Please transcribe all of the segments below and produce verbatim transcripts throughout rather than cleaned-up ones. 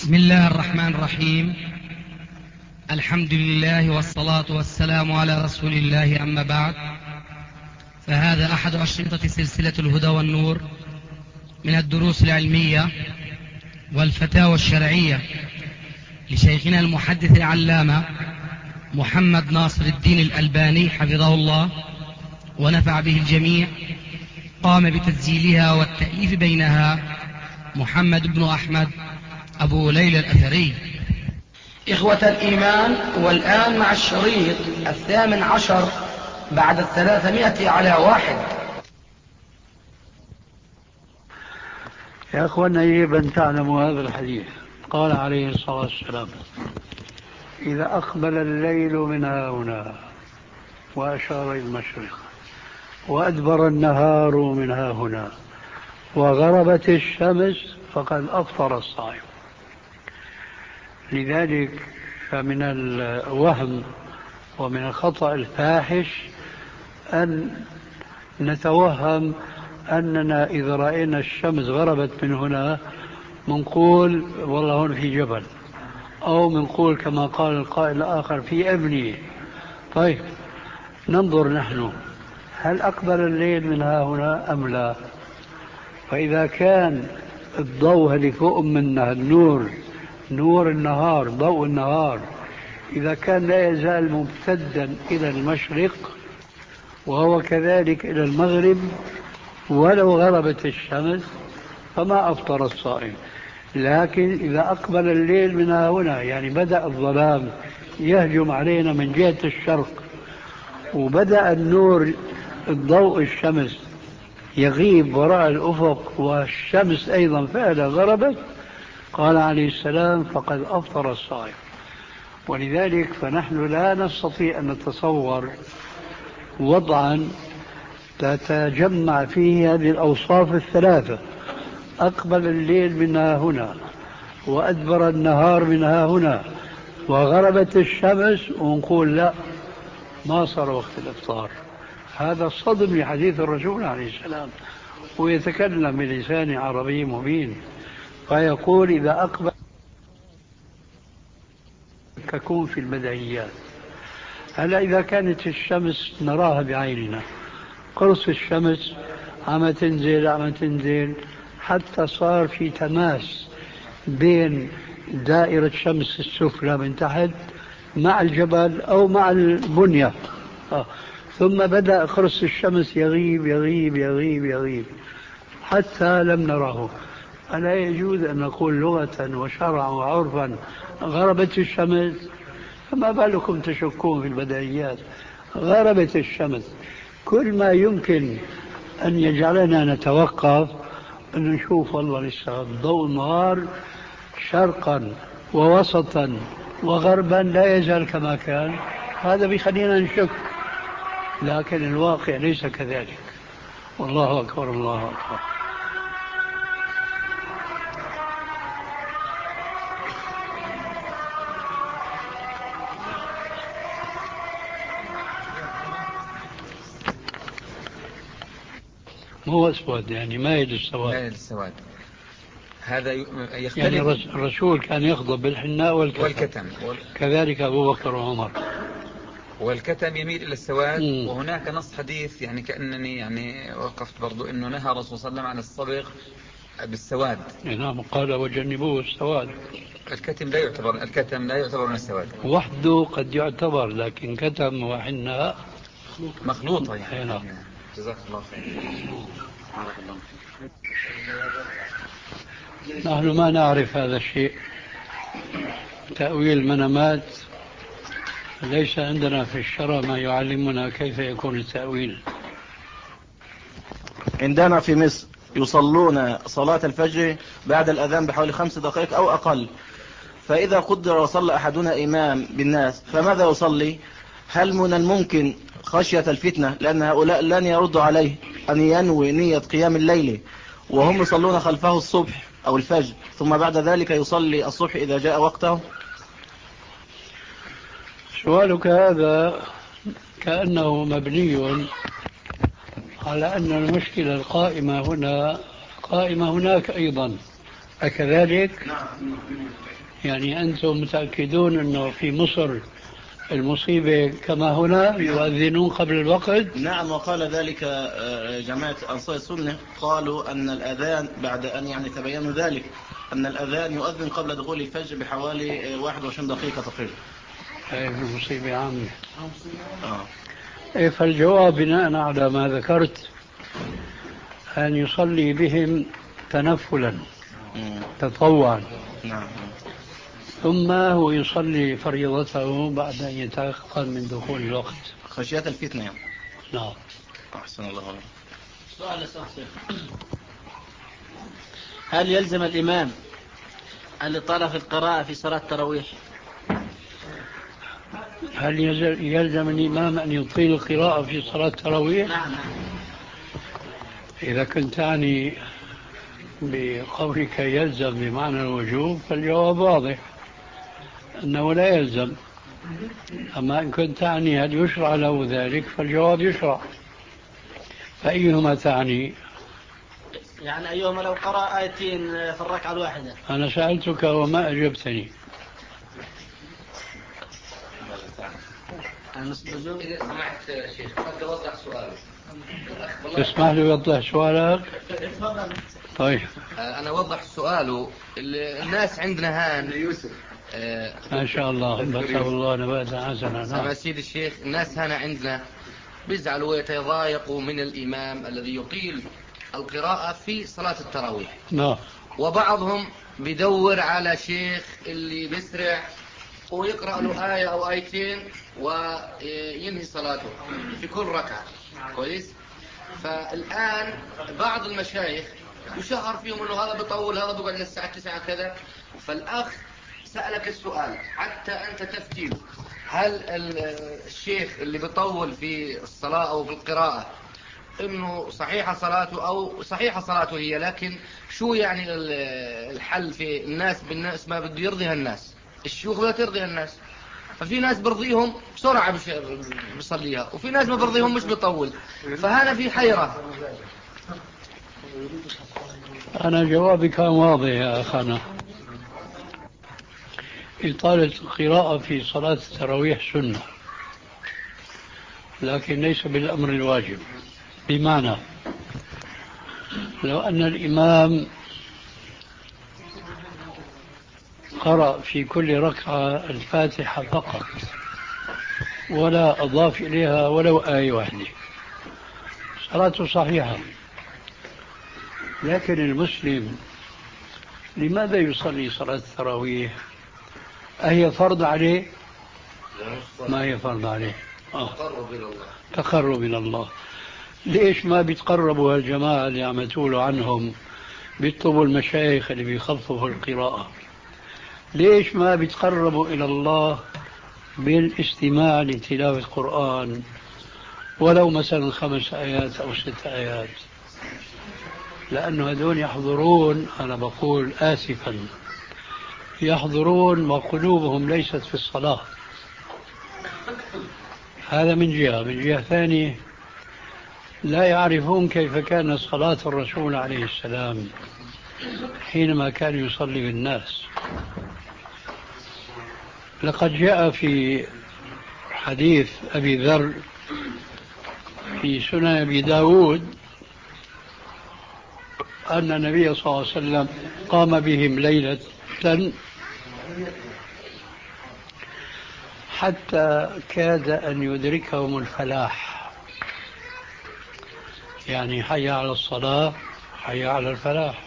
بسم الله الرحمن الرحيم. الحمد لله والصلاة والسلام على رسول الله، أما بعد، فهذا أحد أشرطة سلسلة الهدى والنور من الدروس العلمية والفتاوى الشرعية لشيخنا المحدث العلامة محمد ناصر الدين الألباني حفظه الله ونفع به الجميع. قام بتسجيلها والتأليف بينها محمد بن أحمد أبو ليلى الأثري. إخوة الإيمان، والآن مع الشريط الثامن عشر بعد الثلاثمائة على واحد. يا أخوانا، يجب أن تعلموا هذا الحديث. قال عليه الصلاة والسلام: إذا أقبل الليل من هنا وأشار إلى المشرق، وأدبر النهار من هنا، وغربت الشمس، فقد أفطر الصائم. لذلك فمن الوهم ومن الخطأ الفاحش أن نتوهم أننا إذا رأينا الشمس غربت من هنا منقول والله هون في جبل، أو منقول كما قال القائل الآخر في أبنية. طيب، ننظر نحن، هل أقبل الليل من هنا أم لا؟ فإذا كان الضوء اللي فوق منا النور، نور النهار، ضوء النهار، إذا كان لا يزال ممتدا إلى المشرق وهو كذلك إلى المغرب ولو غربت الشمس، فما أفطر الصائم. لكن إذا أقبل الليل من هنا، يعني بدأ الظلام يهجم علينا من جهة الشرق، وبدأ النور الضوء الشمس يغيب وراء الأفق، والشمس أيضا فعلا غربت، قال عليه السلام: فقد أفطر الصائم. ولذلك فنحن لا نستطيع أن نتصور وضعا تتجمع فيه هذه الأوصاف الثلاثة: أقبل الليل منها هنا، وأدبر النهار منها هنا، وغربت الشمس، ونقول لا، ما صار وقت الإفطار. هذا صدم لحديث الرسول عليه السلام، ويتكلم بلسان عربي مبين، فيقول: إذا أقبل تكون في البديهيات. هلا إذا كانت الشمس نراها بعيننا، قرص الشمس عم تنزل عم تنزل حتى صار في تماس بين دائرة شمس السفلى من تحت مع الجبل أو مع البنية، آه. ثم بدأ قرص الشمس يغيب يغيب يغيب يغيب حتى لم نراه. ألا يجوز أن نقول لغة وشرعا وعرفا غربت الشمس؟ فما بالكم تشكون في البديهيات؟ غربت الشمس. كل ما يمكن أن يجعلنا نتوقف أن نشوف والله لسه ضوء النهار شرقا ووسطا وغربا لا يزال كما كان، هذا بيخلينا نشك. لكن الواقع ليس كذلك. والله أكبر، الله أكبر. مو أسود، يعني مايل السواد. مايل السواد هذا يختلف. يعني الرسول كان يغضب بالحناء والكتم, والكتم. وال... كذلك أبو بكر وعمر. والكتم يميل إلى السواد. مم. وهناك نص حديث يعني كأنني يعني وقفت برضو إنه نهى الرسول صلى الله عليه وسلم عن الصبغ بالسواد. نعم، قال: وجنبوه السواد. الكتم لا يعتبر الكتم لا يعتبر من السواد وحده قد يعتبر، لكن كتم وحناء مخلوطة يعني. نعم. جزاك الله خير. بارك الله فيك. نحن ما نعرف هذا الشيء، تأويل المنامات ليس عندنا في الشرع ما يعلمنا كيف يكون التأويل. عندنا في مصر يصلون صلاة الفجر بعد الأذان بحوالي خمس دقائق أو أقل، فإذا قدر وصلى أحدنا إمام بالناس فماذا يصلي؟ هل من الممكن خشية الفتنة، لأن هؤلاء لن يردوا عليه، أن ينوي نية قيام الليل وهم يصلون خلفه الصبح أو الفجر، ثم بعد ذلك يصلي الصبح إذا جاء وقته؟ سؤالك هذا كأنه مبني على أن المشكلة القائمة هنا قائمة هناك أيضا، أكذلك؟ نعم. يعني أنتم متأكدون أنه في مصر المصيبة كما هنا يؤذنون قبل الوقت؟ نعم، وقال ذلك جماعة أنصار السنة، قالوا أن الأذان بعد أن يعني تبينوا ذلك أن الأذان يؤذن قبل دخول الفجر بحوالي واحد وعشرين دقيقة تقريبا. هذه مصيبة عامة. آه. إيه، فالجواب بناء على ما ذكرت أن يصلي بهم تنفلا تطوعا، نعم. ثم هو يصلي فريضته بعد أن يتيقن من دخول الوقت خشية الفتنة يعني. نعم. أحسن الله عليك. سؤال شخصي، هل يلزم الإمام الإطالة في القراءة في صلاة التراويح؟ هل يلزم الإمام أن يطيل القراءة في صلاة التراويح؟ نعم نعم. إذا كنت تعني بقولك يلزم بمعنى الوجوب فالجواب واضح أنه لا يلزم. أما إن كنت تعني هل يشرع له ذلك فالجواب يشرع. فأيهما تعني؟ يعني أيهما لو قرأ آيتين في الركعة الواحدة. أنا سألتك وما أجبتني. إذا سمحت شيخ قد أوضح سؤالي. تسمح لي يوضح سؤالك؟ طيب. أنا أوضح سؤاله. الناس عندنا هان يوسف ما شاء الله بارك الله نباتا حسنا. نعم سيد الشيخ، الناس هنا عندنا بيزعلوا ويتضايقوا من الإمام الذي يطيل القراءة في صلاة التراويح. نعم. وبعضهم بدور على شيخ اللي بيسرع ويقرأ له آية أو آيتين وينهي صلاته في كل ركعة. كويس. فالآن بعض المشايخ يشهر فيهم أنه هذا بيطول، هذا بيقعد للساعة تسعة كذا. فالأخ سألك السؤال حتى أنت تفتيه، هل الشيخ اللي بيطول في الصلاة أو في القراءة إنه صحيحة صلاته أو صحيحة صلاته هي، لكن شو يعني الحل في الناس؟ بالناس ما بده يرضيها الناس، الشيوخ بدها ترضيها الناس، ففي ناس برضيهم بسرعة بيصليها وفي ناس ما برضيهم مش بيطول، فهنا في حيرة. أنا جوابي كان واضح يا أخانا. إطالة القراءة في صلاة التراويح سنة، لكن ليس بالأمر الواجب. بمعنى لو أن الإمام قرأ في كل ركعة الفاتحة فقط ولا أضاف إليها ولو آية واحدة صلاته صحيحة. لكن المسلم لماذا يصلي صلاة التراويح؟ أهي فرض عليه؟ ما هي فرض عليه؟ آه. تقرب إلى الله. تقرب إلى الله. ليش ما بيتقربوا هالجماعة اللي عم تقولوا عنهم بيطلبوا المشايخ اللي بيخففوا القراءة؟ ليش ما بيتقربوا إلى الله بالاستماع لتلاوة القرآن ولو مثلا خمس آيات أو ست آيات؟ لأنه هذول يحضرون، أنا بقول آسفا، يحضرون وقلوبهم ليست في الصلاة. هذا من جهة. من جهة ثانية لا يعرفون كيف كان صلاة الرسول عليه السلام حينما كان يصلي بالناس. لقد جاء في حديث أبي ذر في سنن أبي داود أن النبي صلى الله عليه وسلم قام بهم ليلة حتى كاد أن يدركهم الفلاح، يعني حي على الصلاة حي على الفلاح.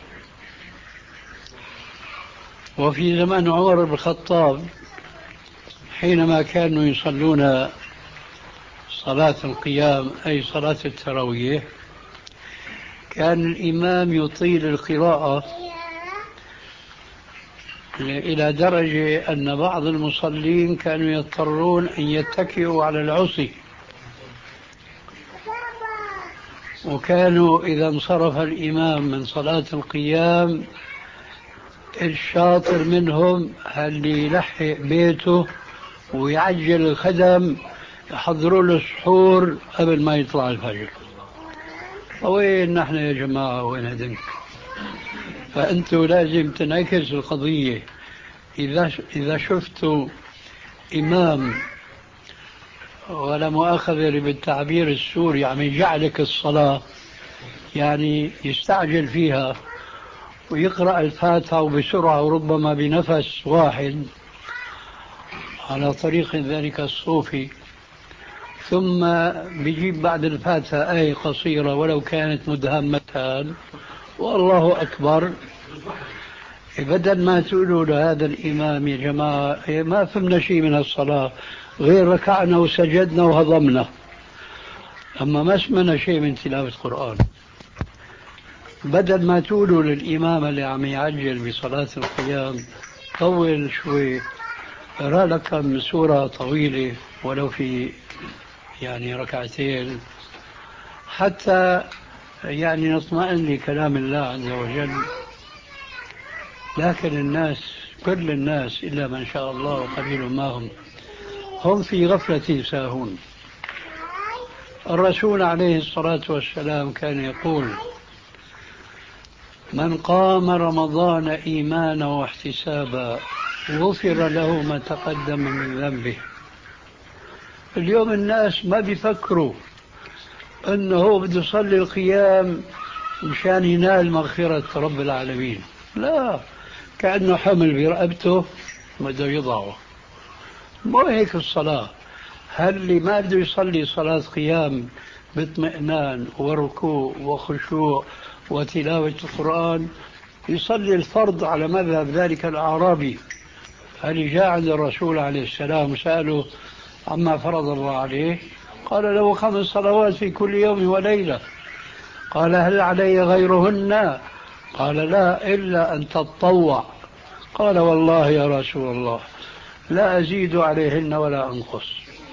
وفي زمان عمر بن الخطاب حينما كانوا يصلون صلاة القيام أي صلاة التراويح كان الإمام يطيل القراءة إلى درجة أن بعض المصلين كانوا يضطرون أن يتكئوا على العصي، وكانوا إذا انصرف الإمام من صلاة القيام الشاطر منهم اللي يلحق بيته ويعجل الخدم يحضروا له السحور قبل ما يطلع الفجر. وين نحن يا جماعة؟ وين هدنك؟ فأنتوا لازم تنعكس القضية. إذا إذا شفتوا إمام ولا مؤاخذة بالتعبير السوري عم يجعلك الصلاة، يعني يستعجل فيها ويقرأ الفاتحة وبسرعة وربما بنفس واحد على طريق ذلك الصوفي، ثم بيجيب بعد الفاتحة آية قصيرة ولو كانت مدهمتان والله أكبر، بدل ما تقولوا لهذا الإمام يا جماعة ما فهمنا شيء من الصلاة غير ركعنا وسجدنا وهضمنا، أما ما سمعنا شيء من تلاوة القرآن، بدل ما تقولوا للإمام اللي عم يعجل بصلاة القيام طول شوي، اقرأ لك كم سورة طويلة ولو في يعني ركعتين حتى يعني نطمئن لكلام الله عز وجل. لكن الناس كل الناس إلا من شاء الله وقليل ما هم هم في غفلة ساهون. الرسول عليه الصلاة والسلام كان يقول: من قام رمضان إيمانا واحتسابا غفر له ما تقدم من ذنبه. اليوم الناس ما بيفكروا أنه بده يصلي القيام مشان ينال مغفرة رب العالمين، لا، كأنه حمل برقبته بده يضعه. مو هيك الصلاة. هل اللي ما بده يصلي صلاة قيام باطمئنان وركوع وخشوع وتلاوة القرآن يصلي الفرض على مذهب ذلك الأعرابي؟ هل جاء عند الرسول عليه السلام وسأله عما فرض الله عليه؟ قال له: خمس صلوات في كل يوم وليلة. قال: هل علي غيرهن؟ قال: لا، إلا أن تتطوع. قال: والله يا رسول الله لا أزيد عليهن ولا أنقص.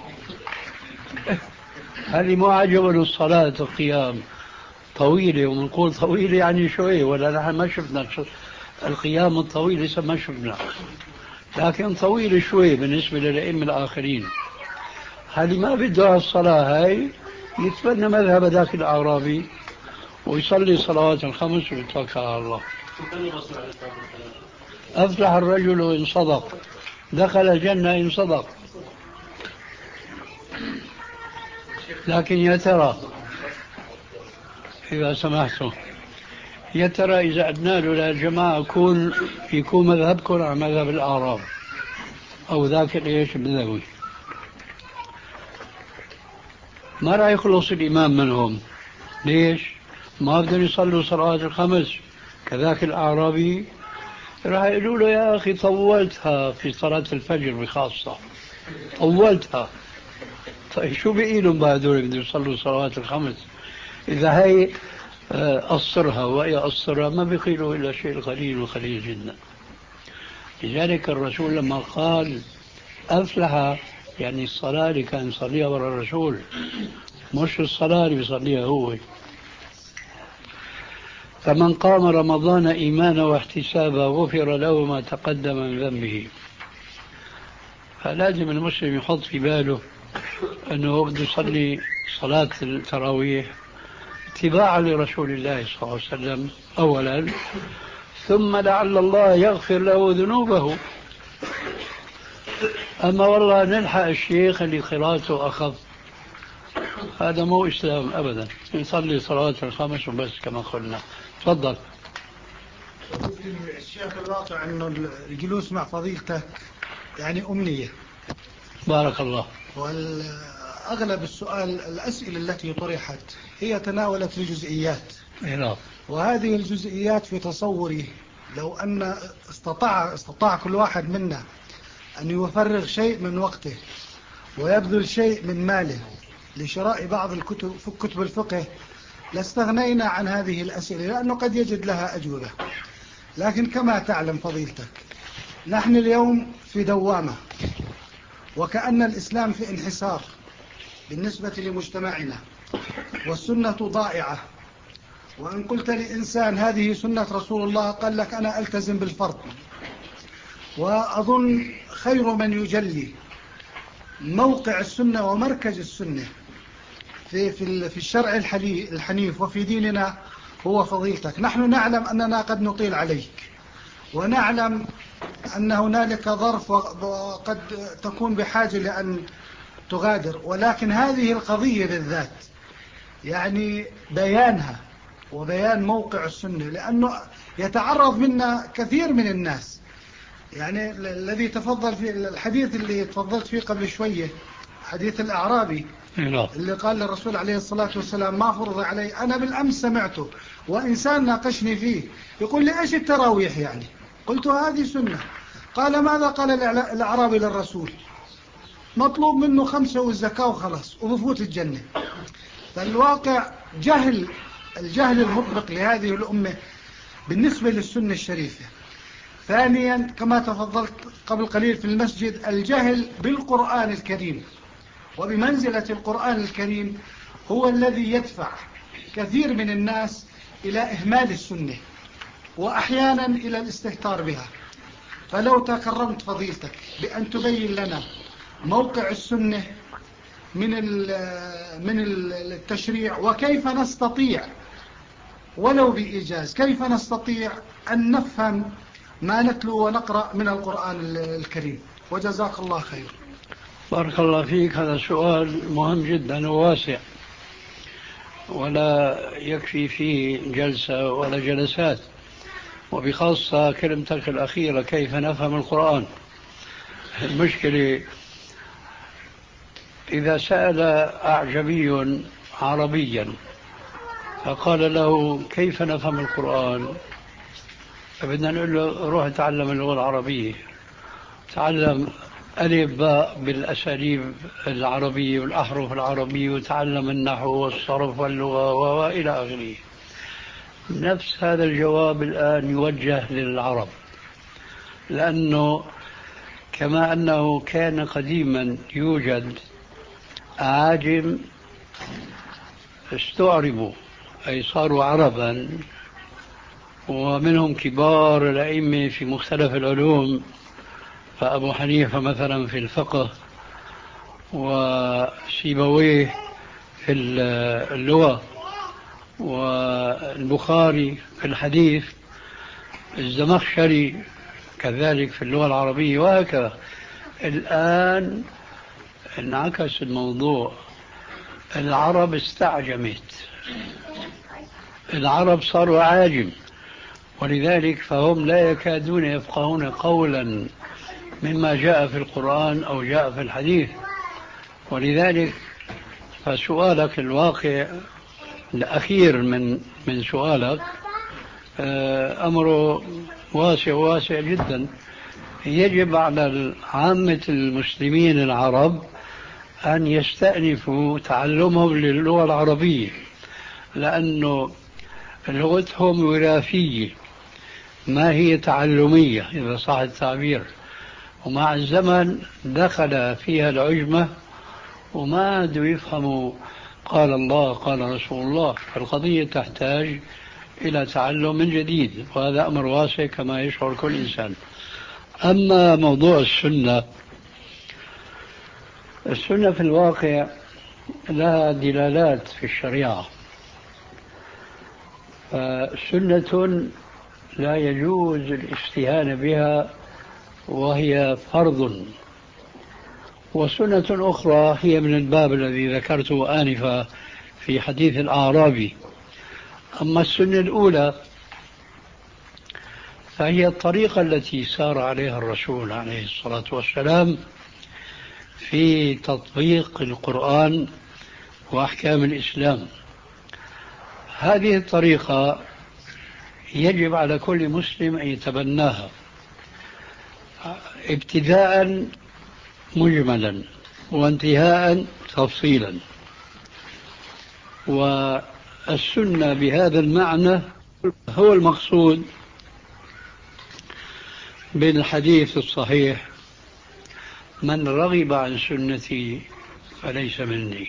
هل ما عجبنا الصلاة القيام طويلة؟ ومنقول طويلة يعني شوي، ولا نحن ما شفنا القيام الطويل لسه ما شفنا، لكن طويلة شوي بالنسبة للأئمة الآخرين. هل ما بده الصلاة هاي يتبنى مذهب ذاك الأعرابي ويصلي صلوات الخمس ويتوكل على الله. أفلح الرجل إن صدق، دخل الجنة إن صدق. لكن يا ترى إذا سمحتم، يا ترى إذا أدنا له للجماعة يكون يكون مذهبكم على مذهب الأعراب أو ذاك الإيش البدوي، ما راح يخلص الإمام منهم. ليش؟ ما بدهم يصلوا صلوات الخمس كذاك الأعرابي، راح يقولوا له: يا أخي طولتها في صلاة الفجر بخاصة، طولتها. طيب شو بقي لهم بعد دول بدهم يصلوا صلوات الخمس؟ إذا هي قصرها وهي قصرها ما بيقيلوا إلا شيء قليل وقليل جدا. لذلك الرسول لما قال أفلح، يعني الصلاة اللي كان يصليها ورا الرسول، مش الصلاة اللي بيصليها هو. فمن قام رمضان إيمانا واحتسابا غفر له ما تقدم من ذنبه. فلازم المسلم يحط في باله أنه بده يصلي صلاة التراويح اتباعا لرسول الله صلى الله عليه وسلم أولا، ثم لعل الله يغفر له ذنوبه. أما والله نلحق الشيخ اللي قراءته أخف، هذا مو إسلام أبدا. يصلي صلوات الخمس وبس كما قلنا. تفضل. الشيخ الواقع أنه الجلوس مع فضيلتك يعني أمنية. بارك الله. والأغلب السؤال الأسئلة التي طرحت هي تناولت الجزئيات، إيه. وهذه الجزئيات في تصوري لو أن استطاع, استطاع كل واحد منا أن يفرغ شيء من وقته ويبذل شيء من ماله لشراء بعض الكتب في كتب الفقه لاستغنينا عن هذه الأسئلة، لأنه قد يجد لها أجوبة. لكن كما تعلم فضيلتك نحن اليوم في دوامة، وكأن الإسلام في انحسار بالنسبة لمجتمعنا، والسنة ضائعة. وإن قلت لإنسان هذه سنة رسول الله قال لك أنا ألتزم بالفرض. وأظن خير من يجلي موقع السنة ومركز السنة في في في الشرع الحنيف وفي ديننا هو فضيلتك. نحن نعلم أننا قد نطيل عليك، ونعلم أن هنالك ظرف وقد تكون بحاجة لأن تغادر، ولكن هذه القضية بالذات يعني بيانها وبيان موقع السنة، لأنه يتعرض منا كثير من الناس. يعني الذي تفضل في الحديث اللي تفضلت فيه قبل شوية، حديث الأعرابي اللي قال للرسول عليه الصلاة والسلام ما فرض علي، أنا بالأمس سمعته وإنسان ناقشني فيه يقول لي إيش التراويح يعني؟ قلت هذه سنة. قال ماذا قال الأعرابي للرسول؟ مطلوب منه خمسة والزكاة وخلاص وبفوت الجنة. فالواقع جهل، الجهل المطبق لهذه الأمة بالنسبة للسنة الشريفة. ثانيا كما تفضلت قبل قليل في المسجد، الجهل بالقرآن الكريم، وبمنزلة القرآن الكريم هو الذي يدفع كثير من الناس إلى إهمال السنة وأحيانا إلى الاستهتار بها. فلو تكرمت فضيلتك بأن تبين لنا موقع السنة من من التشريع، وكيف نستطيع ولو بإيجاز كيف نستطيع أن نفهم ما نتلو ونقرأ من القرآن الكريم. وجزاك الله خير. بارك الله فيك. هذا سؤال مهم جدا وواسع، ولا يكفي فيه جلسة ولا جلسات، وبخاصة كلمتك الأخيرة كيف نفهم القرآن. المشكلة إذا سأل أعجمي عربيا فقال له كيف نفهم القرآن، فبدنا نقول له روح تعلم اللغة العربية، تعلم ألف باء بالأساليب العربية والأحرف العربية، وتعلم النحو والصرف واللغة وإلى آخره. نفس هذا الجواب الآن يوجه للعرب، لأنه كما أنه كان قديما يوجد أعاجم استعربوا أي صاروا عربا، ومنهم كبار الأئمة في مختلف العلوم، فأبو حنيفة مثلا في الفقه، وسيبويه في اللغة، والبخاري في الحديث، الزمخشري كذلك في اللغة العربية، وهكذا. الآن انعكس الموضوع، العرب استعجمت، العرب صاروا عاجم، ولذلك فهم لا يكادون يفقهون قولا مما جاء في القرآن أو جاء في الحديث. ولذلك فسؤالك الواقع الأخير من من سؤالك أمره واسع واسع جدا. يجب على عامة المسلمين العرب أن يستأنفوا تعلمهم للغة العربية، لأنه لغتهم وراثية ما هي تعلمية إذا صح التعبير، ومع الزمن دخل فيها العجمة وما عادوا يفهموا قال الله قال رسول الله. فالقضية تحتاج إلى تعلم من جديد، وهذا أمر واسع كما يشعر كل إنسان. أما موضوع السنة، السنة في الواقع لها دلالات في الشريعة، فسنة لا يجوز الاستهانة بها وهي فرض، وسنة أخرى هي من الباب الذي ذكرته آنفا في حديث الأعرابي. أما السنة الأولى فهي الطريقة التي سار عليها الرسول عليه الصلاة والسلام في تطبيق القرآن وأحكام الإسلام. هذه الطريقة يجب على كل مسلم أن يتبناها، ابتداء مجملا وانتهاء تفصيلا. والسنة بهذا المعنى هو المقصود بالحديث الصحيح: من رغب عن سنتي فليس مني.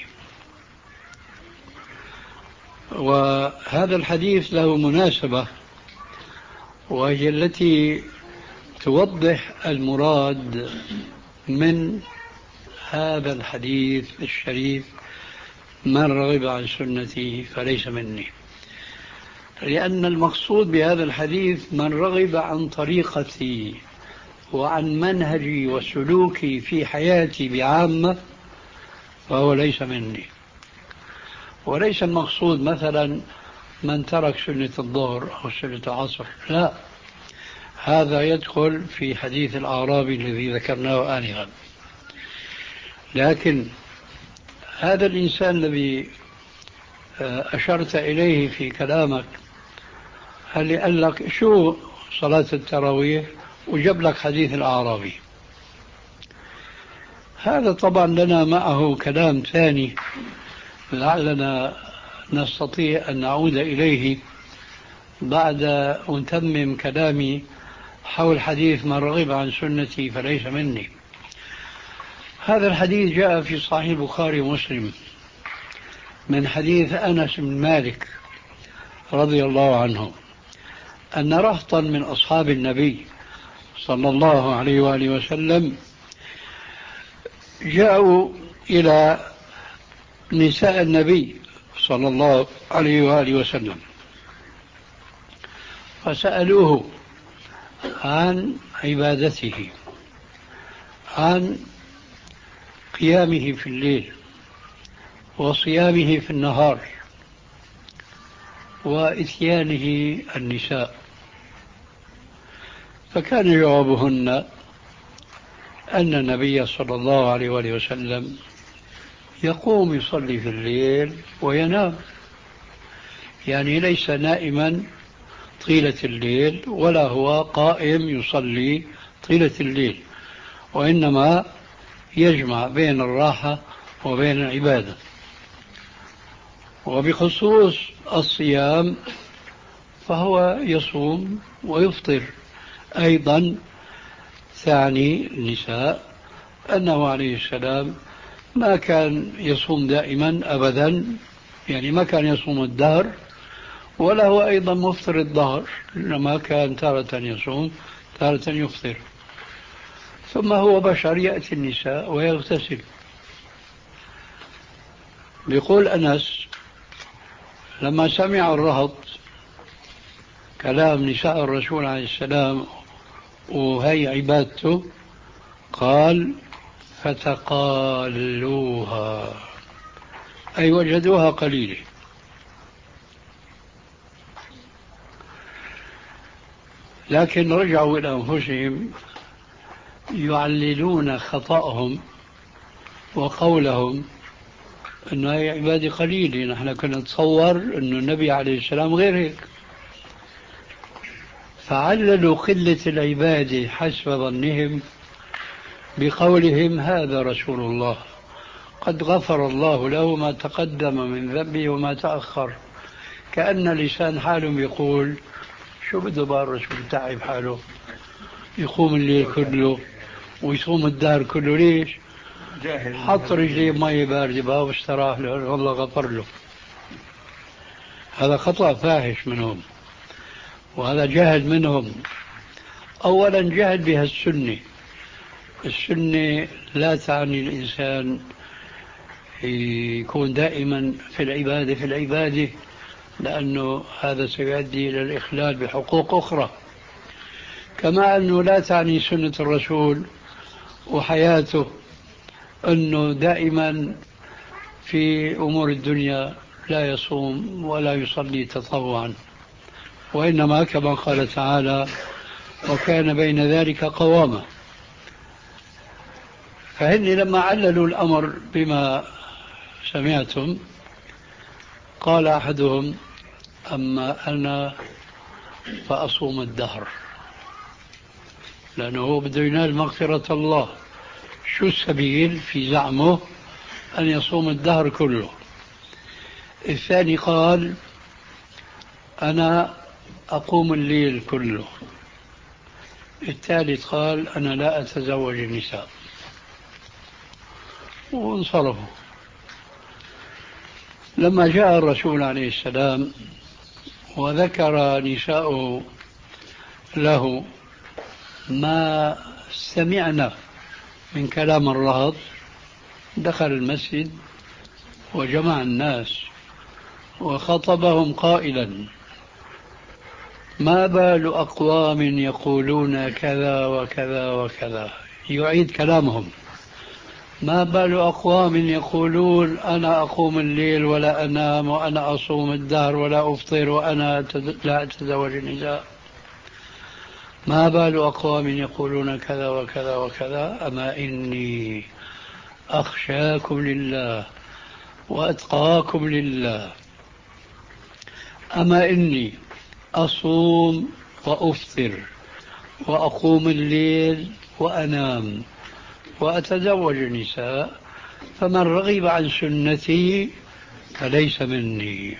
وهذا الحديث له مناسبة، وهي التي توضح المراد من هذا الحديث الشريف: من رغب عن سنتي فليس مني. لأن المقصود بهذا الحديث من رغب عن طريقتي وعن منهجي وسلوكي في حياتي بعامة فهو ليس مني. وليس المقصود مثلا من ترك سنة الظهر أو سنة العصر، لا، هذا يدخل في حديث الأعرابي الذي ذكرناه آنفا. لكن هذا الإنسان الذي أشرت إليه في كلامك، هل قال لك شو صلاة التراويح وجاب لك حديث الأعرابي، هذا طبعا لنا معه كلام ثاني لعلنا نستطيع أن نعود إليه بعد أن تمم كلامي حول حديث من رغب عن سنتي فليس مني. هذا الحديث جاء في صحيح البخاري ومسلم من حديث أنس بن مالك رضي الله عنه أن رهطا من أصحاب النبي صلى الله عليه وآله وسلم جاءوا إلى نساء النبي صلى الله عليه وآله وسلم فسألوه عن عبادته، عن قيامه في الليل وصيامه في النهار وإتيانه النساء. فكان جوابهن أن النبي صلى الله عليه وآله وسلم يقوم يصلي في الليل وينام، يعني ليس نائما طيلة الليل ولا هو قائم يصلي طيلة الليل، وإنما يجمع بين الراحة وبين العبادة. وبخصوص الصيام فهو يصوم ويفطر أيضا. ثاني النساء أنه عليه السلام ما كان يصوم دائما أبدا، يعني ما كان يصوم الدهر، ولا هو أيضا مفطر الظهر، إنما كان تارة يصوم تارة يفطر. ثم هو بشر يأتي النساء ويغتسل. بيقول أنس لما سمع الرهط كلام نساء الرسول عليه السلام وهي عبادته قال فتقالوها، أي وجدوها قليلة. لكن رجعوا إلى أنفسهم يعللون خطأهم وقولهم أن هي عبادة قليلة، نحن كنا نتصور أن النبي عليه السلام غير هيك، فعللوا قلة العبادة حسب ظنهم بقولهم هذا رسول الله قد غفر الله له ما تقدم من ذنبه وما تأخر، كأن لسان حالهم يقول شو بده بقى الرسول تعب حاله يقوم الليل كله ويصوم الدهر كله، ليش؟ حط رجليه مية باردة بقى واستراح له والله غفر له. هذا خطأ فاحش منهم، وهذا جهل منهم. أولا جهل بها السنة. السنة لا تعني الإنسان يكون دائما في العبادة في العبادة، لأنه هذا سيؤدي إلى الإخلال بحقوق أخرى. كما أنه لا تعني سنة الرسول وحياته أنه دائما في أمور الدنيا لا يصوم ولا يصلي تطوعا، وإنما كما قال تعالى وكان بين ذلك قوامة. فهن لما عللوا الأمر بما سمعتم قال أحدهم أما أنا فأصوم الدهر، لأنه هو بده ينال مغفرة الله. شو السبيل في زعمه؟ أن يصوم الدهر كله. الثاني قال أنا أقوم الليل كله. الثالث قال أنا لا أتزوج النساء، وانصرفوا. لما جاء الرسول عليه السلام وذكر نساءه له ما سمعنا من كلام الرهط دخل المسجد وجمع الناس وخطبهم قائلا ما بال أقوام يقولون كذا وكذا وكذا، يعيد كلامهم. ما بال أقوام يقولون أنا أقوم الليل ولا أنام وأنا أصوم الدهر ولا أفطر وأنا لا أتزوج النساء. ما بال أقوام يقولون كذا وكذا وكذا، أما إني أخشاكم لله وأتقاكم لله. أما إني أصوم وأفطر وأقوم الليل وأنام وأتزوج النساء، فمن رغب عن سنتي فليس مني.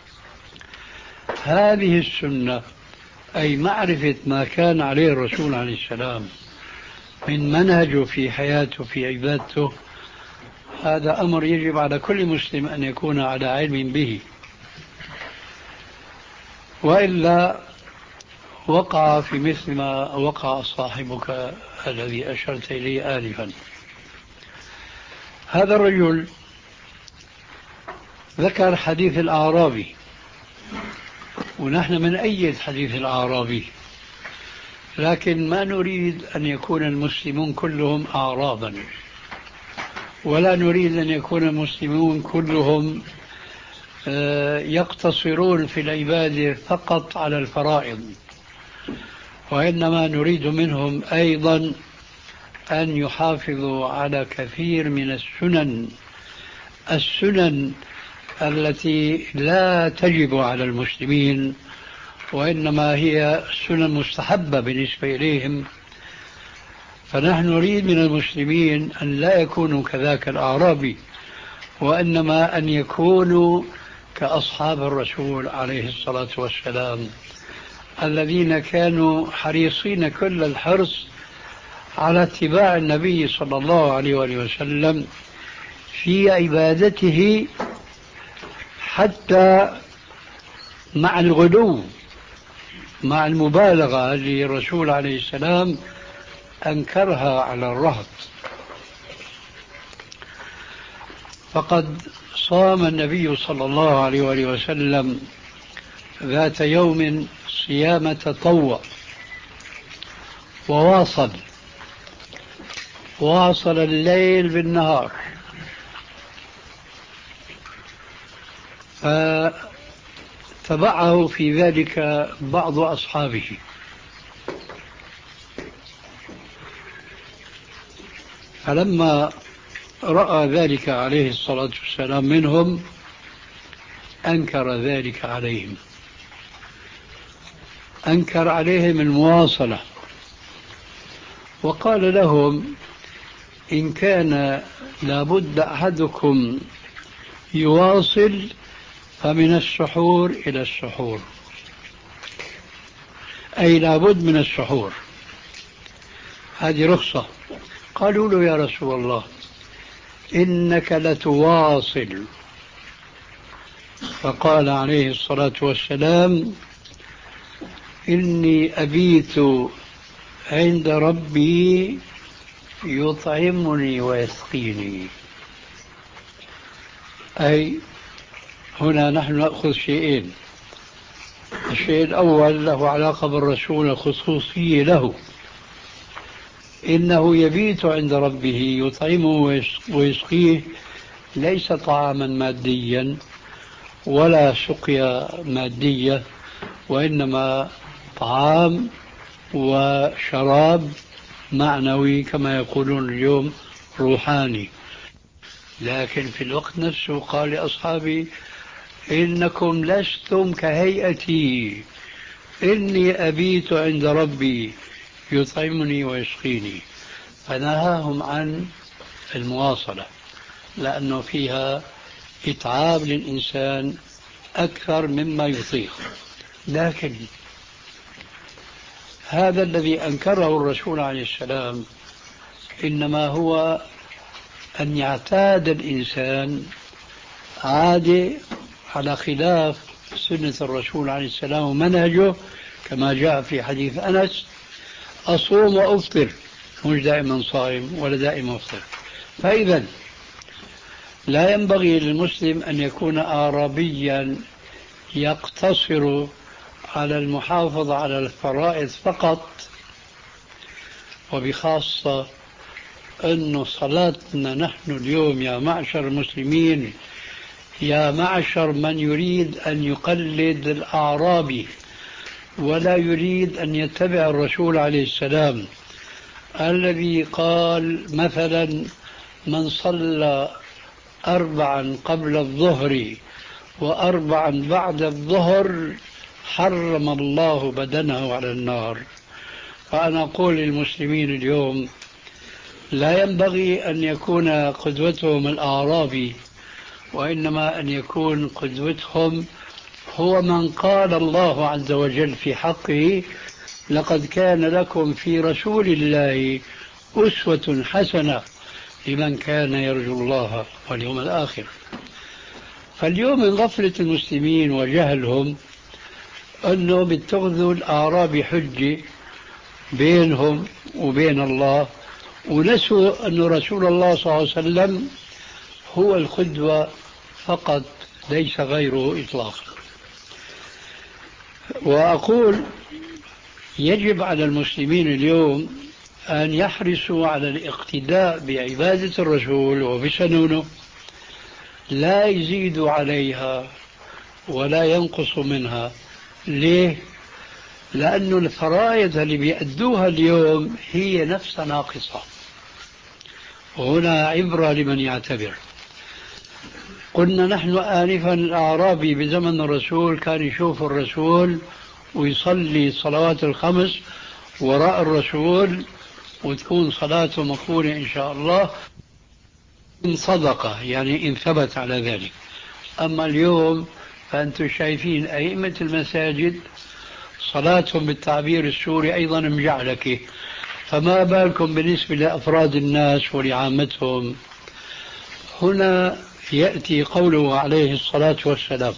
هذه السنة أي معرفة ما كان عليه الرسول عليه السلام من منهجه في حياته في عبادته، هذا أمر يجب على كل مسلم أن يكون على علم به، وإلا وقع في مثل ما وقع صاحبك الذي أشرت إليه آنفا. هذا الرجل ذكر حديث الأعرابي، ونحن من أيد حديث الأعرابي، لكن ما نريد أن يكون المسلمون كلهم أعرابا، ولا نريد أن يكون المسلمون كلهم يقتصرون في العبادة فقط على الفرائض، وإنما نريد منهم أيضا أن يحافظوا على كثير من السنن السنن التي لا تجب على المسلمين، وإنما هي سنن مستحبة بالنسبة إليهم. فنحن نريد من المسلمين أن لا يكونوا كذاك الأعرابي، وإنما أن يكونوا كأصحاب الرسول عليه الصلاة والسلام، الذين كانوا حريصين كل الحرص على اتباع النبي صلى الله عليه وسلم في عبادته، حتى مع الغلو، مع المبالغة اللي الرسول عليه السلام أنكرها على الرهط. فقد صام النبي صلى الله عليه وسلم ذات يوم صيام تطوع، وواصل واصل الليل بالنهار، فتبعه في ذلك بعض أصحابه، فلما رأى ذلك عليه الصلاة والسلام منهم أنكر ذلك عليهم، أنكر عليهم المواصلة، وقال لهم إن كان لابد أحدكم يواصل فمن السحور إلى السحور، أي لابد من السحور، هذه رخصة. قالوا له يا رسول الله إنك لتواصل، فقال عليه الصلاة والسلام إني أبيت عند ربي يطعمني ويسقيني. أي هنا نحن نأخذ شيئين، الشيء الأول له علاقة بالرسول، خصوصية له، إنه يبيت عند ربه يطعمه ويسقيه، ليس طعاما ماديا ولا سقيا مادية، وإنما طعام وشراب معنوي كما يقولون اليوم روحاني. لكن في الوقت نفسه قال لأصحابي إنكم لستم كهيئتي، إني أبيت عند ربي يطعمني ويسقيني، فنهاهم عن المواصلة لأنه فيها إتعاب للإنسان أكثر مما يطيق. لكن هذا الذي أنكره الرسول عليه السلام إنما هو أن يعتاد الإنسان عادة على خلاف سنة الرسول عليه السلام ومنهجه، كما جاء في حديث أنس أصوم وأفطر، مش دائما صائم ولا دائما أفطر. فإذا لا ينبغي للمسلم أن يكون أعرابيا يقتصر على المحافظة على الفرائض فقط، وبخاصة أن صلاتنا نحن اليوم يا معشر المسلمين، يا معشر من يريد أن يقلد الأعرابي ولا يريد أن يتبع الرسول عليه السلام الذي قال مثلا: من صلى أربعا قبل الظهر وأربعا بعد الظهر حرم الله بدنه على النار. فأنا أقول للمسلمين اليوم لا ينبغي أن يكون قدوتهم الأعرابي، وإنما أن يكون قدوتهم هو من قال الله عز وجل في حقه: لقد كان لكم في رسول الله أسوة حسنة لمن كان يرجو الله واليوم الآخر. فاليوم من غفلة المسلمين وجهلهم أنه بيتخذوا الأعراب حجة بينهم وبين الله، ونسوا أن رسول الله صلى الله عليه وسلم هو القدوة فقط ليس غيره إطلاقا. وأقول يجب على المسلمين اليوم أن يحرصوا على الاقتداء بعبادة الرسول وبسنونه، لا يزيدوا عليها ولا ينقصوا منها. ليه؟ لأن الفرائض اللي بيأدوها اليوم هي نفسها ناقصة، وهنا عبرة لمن يعتبر. قلنا نحن آنفا الأعرابي بزمن الرسول كان يشوف الرسول ويصلي الصلوات الخمس وراء الرسول، وتكون صلاته مقبولة إن شاء الله إن صدقة، يعني إن ثبت على ذلك. أما اليوم فأنتم شايفين أئمة المساجد صلاتهم بالتعبير السوري أيضا مجعلكة، فما بالكم بالنسبة لأفراد الناس ولعامتهم. هنا يأتي قوله عليه الصلاة والسلام: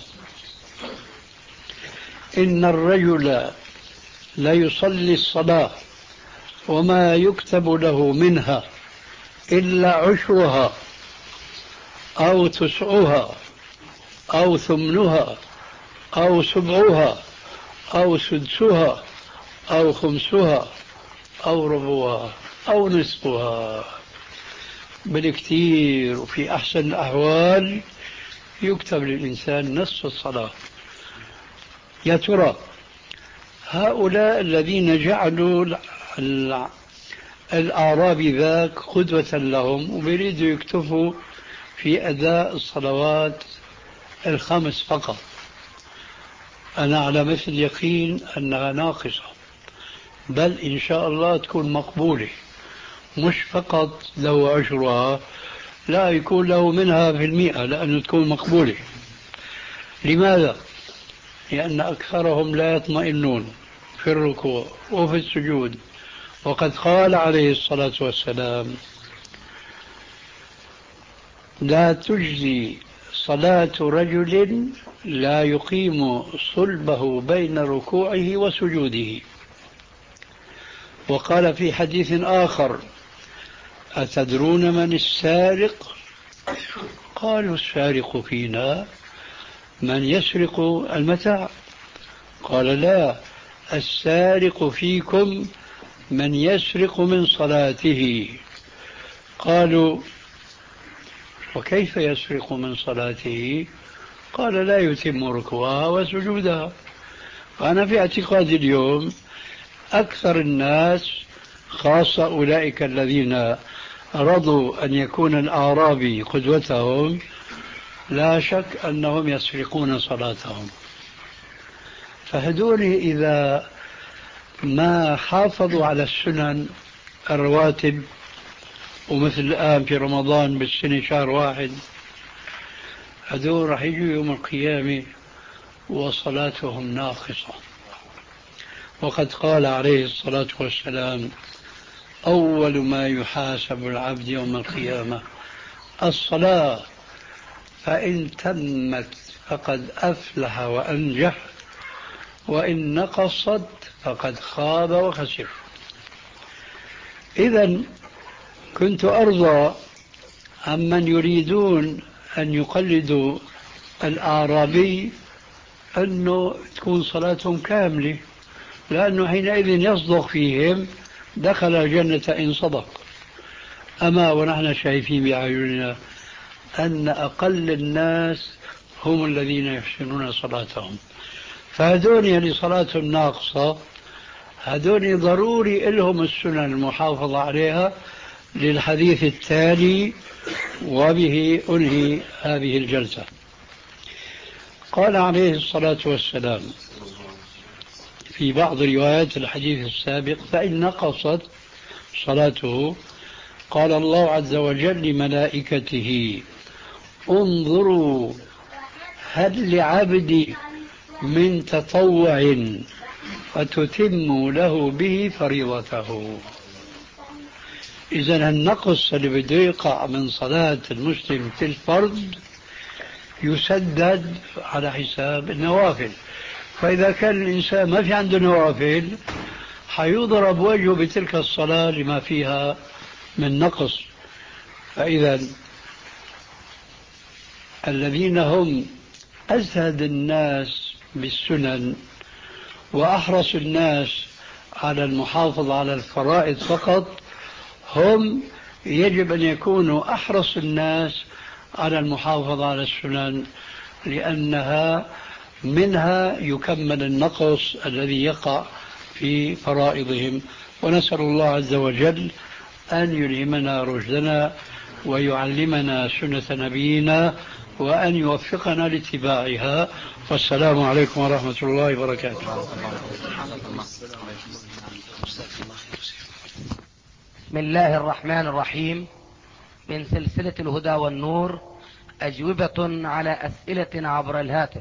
إن الرجل لا يصلي الصلاة وما يكتب له منها إلا عشرها أو تسعها أو ثمنها أو سبعها أو سدسها أو خمسها أو ربعها أو نصفها. بالكثير وفي أحسن الأحوال يكتب للإنسان نصف الصلاة. يا ترى هؤلاء الذين جعلوا الأعرابي ذاك قدوة لهم وبيريدوا يكتفوا في أداء الصلوات الخمس فقط، أنا على مثل يقين أنها ناقصة، بل إن شاء الله تكون مقبولة، مش فقط له عشرها، لا يكون له منها في المئة لأنه تكون مقبولة. لماذا؟ لأن أكثرهم لا يطمئنون في الركوع وفي السجود، وقد قال عليه الصلاة والسلام: لا تجزي صلاة رجل لا يقيم صلبه بين ركوعه وسجوده. وقال في حديث آخر: أتدرون من السارق؟ قالوا: السارق فينا من يسرق المتاع. قال: لا، السارق فيكم من يسرق من صلاته. قالوا: وكيف يسرق من صلاته؟ قال: لا يتم ركوعها وسجودها. وأنا في اعتقادي اليوم أكثر الناس، خاصة أولئك الذين رضوا أن يكون الأعرابي قدوتهم، لا شك أنهم يسرقون صلاتهم. فهدول إذا ما حافظوا على السنن الرواتب، ومثل الآن في رمضان بالسنة شهر واحد، هدول رح يجوا يوم القيامة وصلاتهم ناقصة. وقد قال عليه الصلاة والسلام: أول ما يحاسب العبد يوم القيامة الصلاة، فإن تمت فقد أفلح وأنجح، وإن نقصت فقد خاب وخسر. إذن كنت أرضى عمن يريدون أن يقلدوا الأعرابي أنه تكون صلاتهم كاملة، لأنه حينئذ يصدق فيهم دخل الجنة إن صدق. أما ونحن شايفين بأعيننا أن أقل الناس هم الذين يحسنون صلاتهم، فهدون اللي صلاتهم ناقصة هدون ضروري لهم السنن المحافظة عليها، للحديث التالي وبه أنهي هذه الجلسة. قال عليه الصلاة والسلام في بعض روايات الحديث السابق: فإن نقصت صلاته قال الله عز وجل لملائكته: انظروا هل لعبدي من تطوع فتتم له به فريضته. إذن النقص اللي بده يقع من صلاة المسلم في الفرض يسدد على حساب النوافل، فإذا كان الإنسان ما في عنده نوافل حيضرب وجهه بتلك الصلاة لما فيها من نقص. فإذا الذين هم أزهد الناس بالسنن وأحرص الناس على المحافظة على الفرائض فقط هم يجب أن يكونوا أحرص الناس على المحافظة على السنن، لأنها منها يكمل النقص الذي يقع في فرائضهم. ونسأل الله عز وجل أن يلهمنا رشدنا ويعلمنا سنة نبينا وأن يوفقنا لاتباعها. والسلام عليكم ورحمة الله وبركاته. بسم الله الرحمن الرحيم. من سلسلة الهدى والنور، أجوبة على أسئلة عبر الهاتف.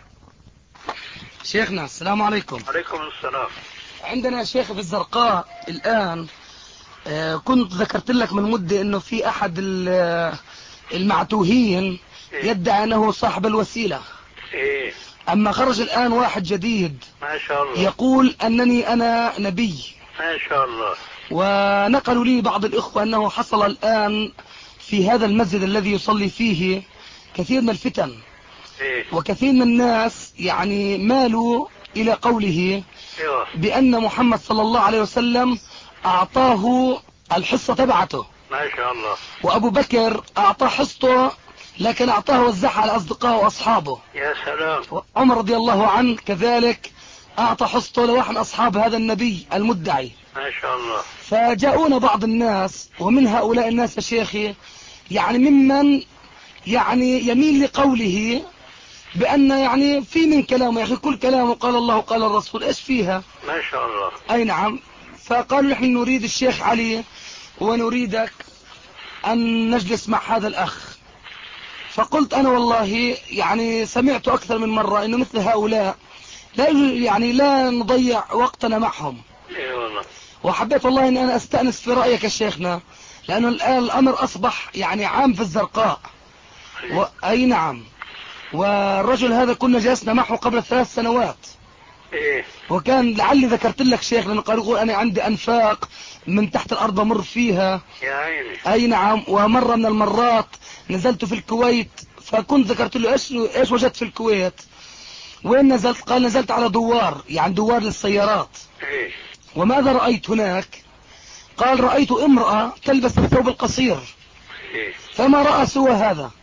شيخنا السلام عليكم. عليكم السلام. عندنا يا شيخ في الزرقاء الآن، آه كنت ذكرت لك من مدة أنه في أحد المعتوهين يدعي أنه صاحب الوسيلة. إيه؟ أما خرج الآن واحد جديد ما شاء الله يقول أنني أنا نبي. ما شاء الله. ونقلوا لي بعض الإخوة أنه حصل الآن في هذا المسجد الذي يصلي فيه كثير من الفتن. إيه؟ وكثير من الناس يعني مالوا إلى قوله إيوه. بأن محمد صلى الله عليه وسلم أعطاه الحصة تبعته، ما شاء الله. وأبو بكر أعطاه حصته لكن أعطاه وزعها على أصدقائه وأصحابه. يا سلام. عمر رضي الله عنه كذلك أعطى حصته لواحد من أصحاب هذا النبي المدعي. ما شاء الله. فجاءونا بعض الناس، ومن هؤلاء الناس يا شيخي يعني ممن يعني يميل لقوله بأن يعني في من كلامه يا أخي كل كلامه قال الله قال الرسول، إيش فيها؟ ما شاء الله. أي نعم. فقالوا نحن نريد الشيخ علي ونريدك أن نجلس مع هذا الأخ. فقلت أنا والله يعني سمعت أكثر من مرة إنه مثل هؤلاء لا يعني لا نضيع وقتنا معهم. إيه والله. وحبيت والله إن أنا أستأنس في رأيك يا شيخنا، لأنه الآن الأمر أصبح يعني عام في الزرقاء. و... أي نعم. والرجل هذا كنا جلسنا معه قبل ثلاث سنوات. إيه؟ وكان لعلي ذكرت لك شيخ، لأنه قال يقول أنا عندي أنفاق من تحت الأرض أمر فيها. يا عيني. أي نعم. ومرة من المرات نزلت في الكويت، فكنت ذكرت له إيش إيش وجدت في الكويت. وين نزلت؟ قال نزلت على دوار، يعني دوار للسيارات. إيه؟ وماذا رأيت هناك؟ قال رأيت امرأة تلبس الثوب القصير. إيه؟ فما رأى سوى هذا.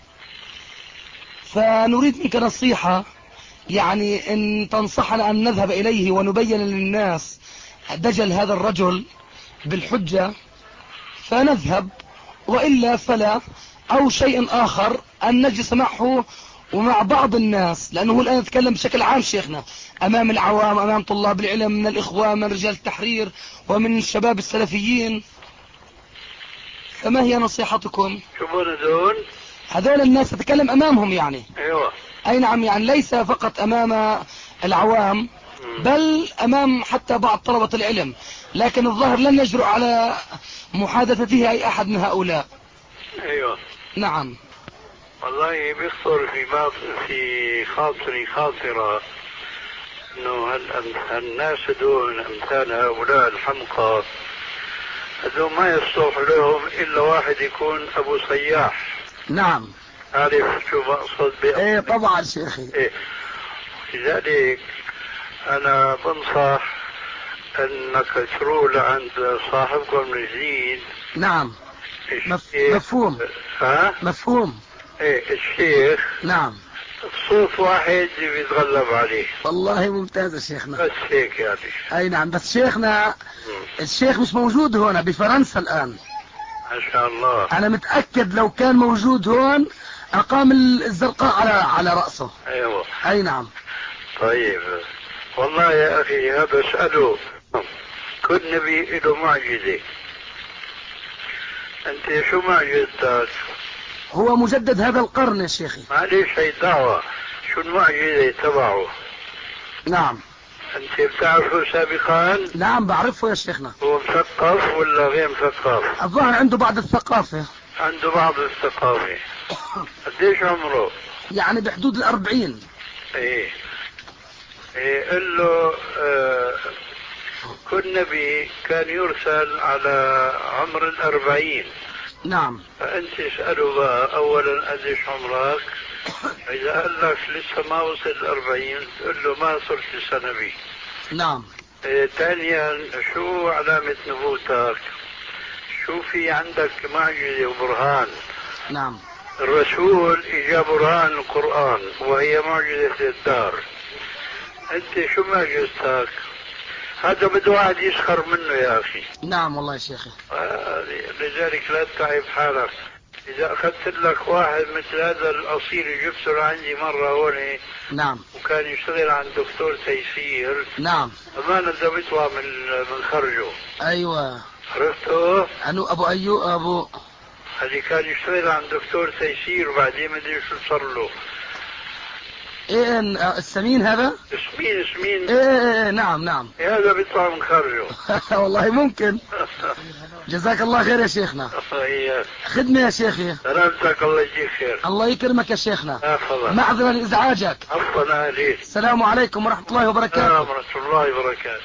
فنريد منك نصيحة، يعني ان تنصحنا ان نذهب اليه ونبين للناس دجل هذا الرجل بالحجة فنذهب، وإلا فلا، او شيء اخر ان نجلس معه ومع بعض الناس، لانه هو الان يتكلم بشكل عام شيخنا امام العوام، امام طلاب العلم من الاخوان من رجال التحرير ومن الشباب السلفيين. فما هي نصيحتكم؟ شوفوا هذول هذول الناس تتكلم امامهم يعني. ايوه. اي نعم. يعني ليس فقط امام العوام بل امام حتى بعض طلبة العلم، لكن الظاهر لن يجرؤ على محادثته اي احد من هؤلاء. ايوه. نعم. والله بيخطر في باط في خاطري خاطرة انه هالناس دول امثال هؤلاء الحمقى هذول ما يصلح لهم الا واحد يكون ابو صياح. نعم. عارف شو بقصد؟ ايه طبعا شيخي. إيه. لذلك أنا بنصح أنك تروح عند صاحبكم الجديد. نعم مف... مفهوم. ها؟ مفهوم. ايه الشيخ. نعم. صوت واحد بيتغلب عليه. والله ممتاز يا شيخنا. بس هيك يعني. اي نعم. بس شيخنا م. الشيخ مش موجود هنا بفرنسا الآن. ما شاء الله. أنا متأكد لو كان موجود هون أقام الزرقاء على على رأسه. أيوه. أي نعم. طيب والله يا أخي هذا اسأله، كل نبي له معجزة. أنت شو معجزتك؟ هو مجدد هذا القرن يا شيخي. معليش هي دعوة، شو المعجزة تبعه؟ نعم. أنت بتعرفه سابقا؟ نعم بعرفه يا شيخنا. هو مثقف ولا غير مثقف؟ الظاهر عنده بعض الثقافة. عنده بعض الثقافة. قديش عمره؟ يعني بحدود الأربعين. ايه ايه قل له آه كل نبي كان يرسل على عمر الأربعين. نعم. فأنت اسأله بقى أولا قديش عمرك، إذا قال لك لسه ما وصل الأربعين تقول له ما صرت لسه نبي. نعم. إيه ثانيا شو علامة نبوتك؟ شو في عندك معجزة وبرهان؟ نعم. الرسول إجا برهان القرآن وهي معجزة الدار. أنت شو معجزتك؟ هذا بده واحد يسخر منه يا أخي. نعم والله يا شيخي. آه لذلك لا تتعب حالك. إذا أخذت لك واحد مثل هذا الأصيل جبته لعندي مرة هون. نعم. وكان يشتغل عند دكتور تيسير. نعم. أمانة ده بيطلع من من خرجه. أيوة. عرفته؟ أنو أبو أيوب أبو. هذه كان يشتغل عند دكتور تيسير وبعدين ما أدري شو صار له. ايه السمين هذا؟ سمين سمين. ايه, إيه, إيه نعم نعم. هذا بيطلع من خرجه. والله ممكن. جزاك الله خير يا شيخنا. خدمة يا شيخي. سلامتك الله يجزيك خير. الله يكرمك يا شيخنا. عفوا. معذرة لإزعاجك. عفوا عليك. السلام عليكم ورحمة الله وبركاته. السلام ورحمة الله وبركاته.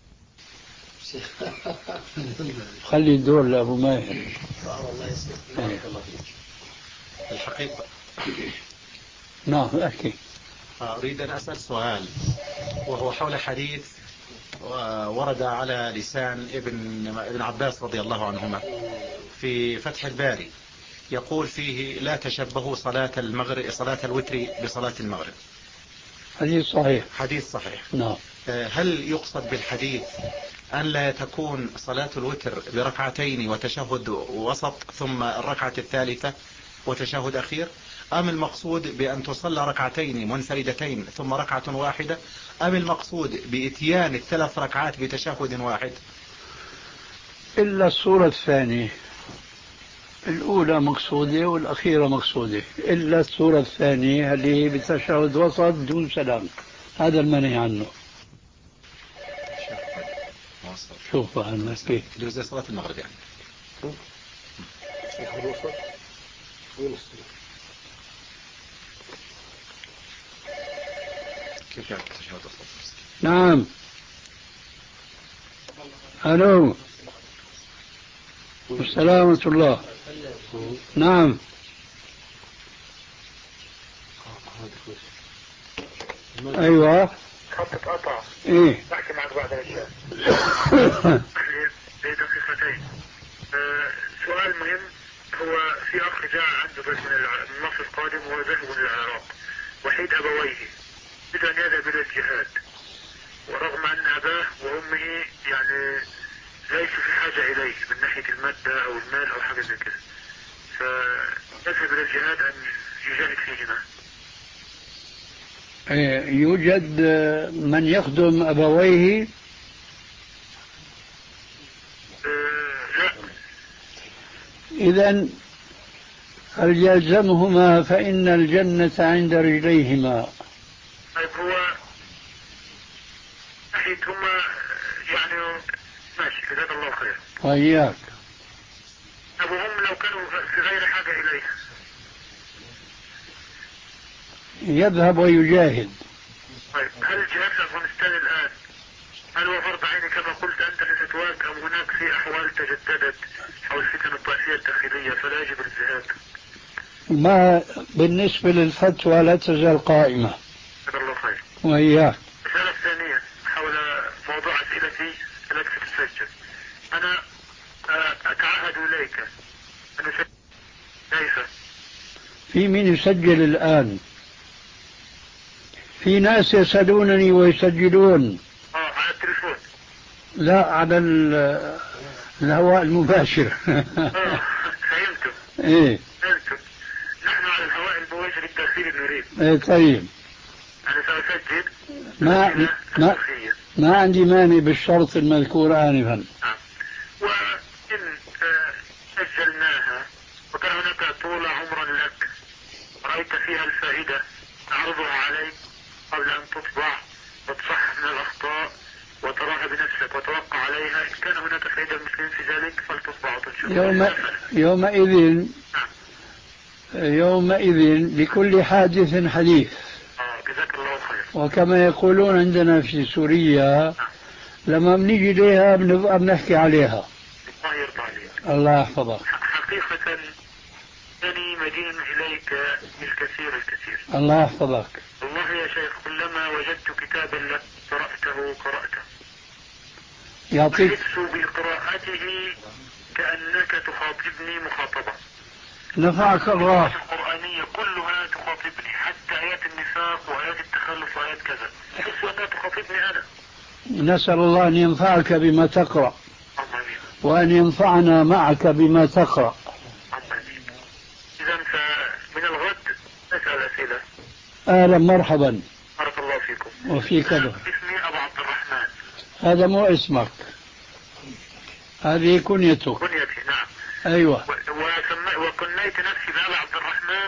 خلي الدور لأبو ماهر. والله يسلمك. الحقيقة نعم أحكي. أريد أن أسأل سؤال وهو حول حديث ورد على لسان ابن ابن عباس رضي الله عنهما في فتح الباري، يقول فيه لا تشبهوا صلاة المغرب صلاة الوتر بصلاة المغرب. حديث صحيح. حديث صحيح. نعم. هل يقصد بالحديث أن لا تكون صلاة الوتر بركعتين وتشهد وسط ثم الركعة الثالثة وتشهد أخير، أم المقصود بأن تصلى ركعتين منفردتين ثم ركعة واحدة، أم المقصود بإتيان الثلاث ركعات بتشهد واحد؟ إلا الصورة الثانية، الأولى مقصودة والأخيرة مقصودة، إلا الصورة الثانية اللي هي بتشهد وسط دون سلام، هذا المنهي عنه. شوف عنك كيف زي صلاة المغرب يعني. كيف يعني تشهد وسط؟ نعم. ألو. السلام ورحمة الله. نعم. أيوة. خط قطع. إيه. بحكي معك بعد الأشياء. دقيقتين. أه سؤال مهم. هو في أخ جاء عنده بس من مصر القادم وهو ذهب من العراق، وحيد أبويه، بدأ أن يذهب إلى الجهاد، ورغم أن أباه وأمه يعني ليسوا في حاجة إليه من ناحية المادة أو المال أو حاجة زي كده، فيذهب إلى الجهاد أن يجاهد فيهما. يوجد من يخدم أبويه؟ أه لا. إذن فليلزمهما فإن الجنة عند رجليهما. طيب هو ناحية هما يعني ماشي، جزاك الله خير. وإياك. طب وهم لو كانوا في غير حاجة إليه؟ يذهب ويجاهد. طيب هل الجهاد في أفغانستان الآن هل هو فرض عيني كما قلت أنت لفتواك، أم هناك في أحوال تجددت أو الفتن الطائفية الداخلية فلا يجب الجهاد؟ ما بالنسبة للفتوى لا تزال قائمة. جزاك الله خير. وإياك. الرسالة الثانية حول موضوع أسئلتي التي ستسجل. أنا أتعهد إليك أن أسجل. كيف؟ في مين يسجل الآن؟ في ناس يسألونني ويسجلون. آه على التليفون. لا، على الهواء المباشر. آه فهمتم. إيه فهمتم. نحن على الهواء المباشر الداخلي نريد. إيه طيب. أنا سأسجل. ما ما ما عندي مانع بالشرط المذكور آنفا. آه. وإن آه سجلناها وكان هناك طول عمرا لك رأيت فيها الفائدة تعرضها عليك قبل أن تطبع وتصحح من الأخطاء وتراها بنفسك وتوقع عليها، إن كان هناك فائدة المسلمين في ذلك فلتطبع وتنشر. يوم يومئذ يومئذ لكل حادث حديث. آه جزاك الله خير. وكما يقولون عندنا في سوريا لما بنيجي ليها بنبقى بنحكي عليها. الله يرضى عليك. الله يحفظك. حقيقة أني مدين إليك الكثير الكثير. الله يحفظك. والله يا شيخ كلما وجدت كتابا لك قرأته قرأته. يعطيك. أحس بقراءته كأنك تخاطبني مخاطبة. نفعك الله. القرآنية كلها تخاطبني، حتى آيات النفاق وآيات التخلف وآيات كذا، أحس أنها تخاطبني أنا. نسأل الله أن ينفعك بما تقرأ. آمين. وأن ينفعنا معك بما تقرأ. آمين. إذا فمن الغد نسأل أسئلة. أهلا مرحبا. بارك الله فيكم. وفيك كذا. اسمي أبو عبد الرحمن. هذا مو اسمك، هذه كنيتك. كنيتي نعم. أيوة. وكنيت نفسي بأبي عبد الرحمن